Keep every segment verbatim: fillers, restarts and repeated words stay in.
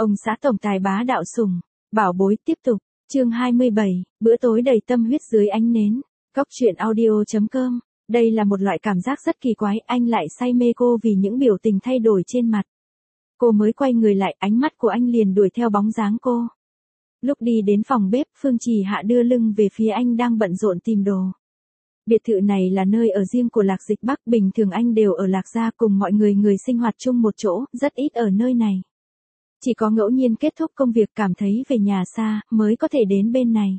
Ông xã tổng tài bá đạo sủng, bảo bối tiếp tục, chương hai mươi bảy, bữa tối đầy tâm huyết dưới ánh nến, góc truyện audio chấm com. Đây là một loại cảm giác rất kỳ quái, anh lại say mê cô vì những biểu tình thay đổi trên mặt. Cô mới quay người lại, ánh mắt của anh liền đuổi theo bóng dáng cô. Lúc đi đến phòng bếp, Phương Trì Hạ đưa lưng về phía anh đang bận rộn tìm đồ. Biệt thự này là nơi ở riêng của Lạc Dịch Bắc, bình thường anh đều ở Lạc Gia cùng mọi người người sinh hoạt chung một chỗ, rất ít ở nơi này. Chỉ có ngẫu nhiên kết thúc công việc cảm thấy về nhà xa, mới có thể đến bên này.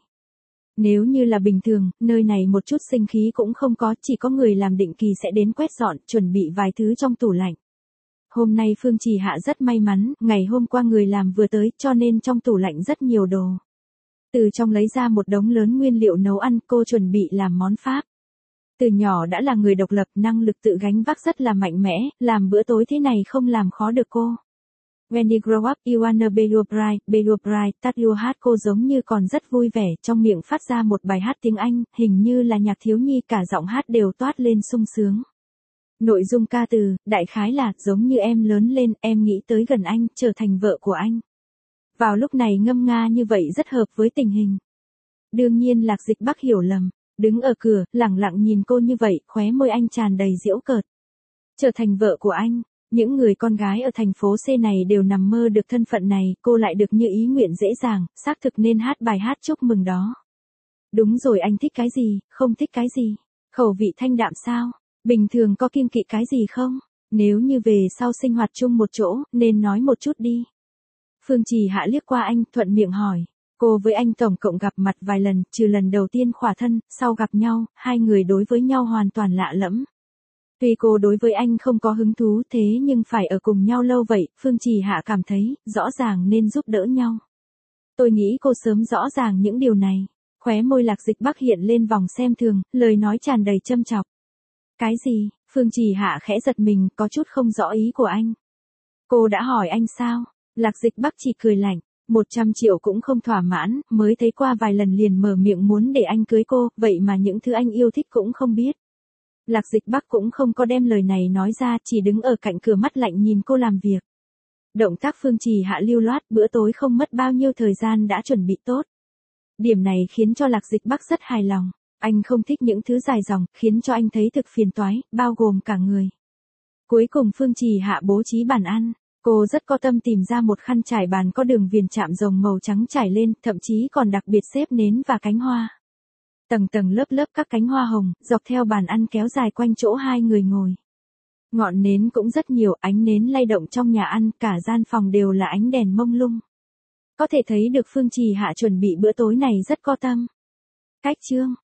Nếu như là bình thường, nơi này một chút sinh khí cũng không có, chỉ có người làm định kỳ sẽ đến quét dọn, chuẩn bị vài thứ trong tủ lạnh. Hôm nay Phương Trì Hạ rất may mắn, ngày hôm qua người làm vừa tới, cho nên trong tủ lạnh rất nhiều đồ. Từ trong lấy ra một đống lớn nguyên liệu nấu ăn, cô chuẩn bị làm món Pháp. Từ nhỏ đã là người độc lập, năng lực tự gánh vác rất là mạnh mẽ, làm bữa tối thế này không làm khó được cô. When you grow up, you wanna be your bride, be your bride, tắt your heart. Cô giống như còn rất vui vẻ, trong miệng phát ra một bài hát tiếng Anh, hình như là nhạc thiếu nhi, cả giọng hát đều toát lên sung sướng. Nội dung ca từ, đại khái là, giống như em lớn lên, em nghĩ tới gần anh, trở thành vợ của anh. Vào lúc này ngâm nga như vậy rất hợp với tình hình. Đương nhiên Lạc Dịch Bắc hiểu lầm, đứng ở cửa, lẳng lặng nhìn cô như vậy, khóe môi anh tràn đầy giễu cợt. Trở thành vợ của anh. Những người con gái ở thành phố C này đều nằm mơ được thân phận này, cô lại được như ý nguyện dễ dàng, xác thực nên hát bài hát chúc mừng đó. Đúng rồi, anh thích cái gì, không thích cái gì? Khẩu vị thanh đạm sao? Bình thường có kiêng kỵ cái gì không? Nếu như về sau sinh hoạt chung một chỗ, nên nói một chút đi. Phương Trì Hạ liếc qua anh, thuận miệng hỏi. Cô với anh tổng cộng gặp mặt vài lần, trừ lần đầu tiên khỏa thân, sau gặp nhau, hai người đối với nhau hoàn toàn lạ lẫm. Tuy cô đối với anh không có hứng thú, thế nhưng phải ở cùng nhau lâu vậy, Phương Trì Hạ cảm thấy, rõ ràng nên giúp đỡ nhau. Tôi nghĩ cô sớm rõ ràng những điều này. Khóe môi Lạc Dịch Bắc hiện lên vòng xem thường, lời nói tràn đầy châm chọc. Cái gì? Phương Trì Hạ khẽ giật mình, có chút không rõ ý của anh. Cô đã hỏi anh sao? Lạc Dịch Bắc chỉ cười lạnh, một trăm triệu cũng không thỏa mãn, mới thấy qua vài lần liền mở miệng muốn để anh cưới cô, vậy mà những thứ anh yêu thích cũng không biết. Lạc Dịch Bắc cũng không có đem lời này nói ra, chỉ đứng ở cạnh cửa mắt lạnh nhìn cô làm việc. Động tác Phương Trì Hạ lưu loát, bữa tối không mất bao nhiêu thời gian đã chuẩn bị tốt. Điểm này khiến cho Lạc Dịch Bắc rất hài lòng. Anh không thích những thứ dài dòng, khiến cho anh thấy thực phiền toái, bao gồm cả người. Cuối cùng Phương Trì Hạ bố trí bàn ăn. Cô rất có tâm tìm ra một khăn trải bàn có đường viền chạm rồng màu trắng trải lên, thậm chí còn đặc biệt xếp nến và cánh hoa. Tầng tầng lớp lớp các cánh hoa hồng, dọc theo bàn ăn kéo dài quanh chỗ hai người ngồi. Ngọn nến cũng rất nhiều, ánh nến lay động trong nhà ăn, cả gian phòng đều là ánh đèn mông lung. Có thể thấy được Phương Trì Hạ chuẩn bị bữa tối này rất có tâm. Cách chương,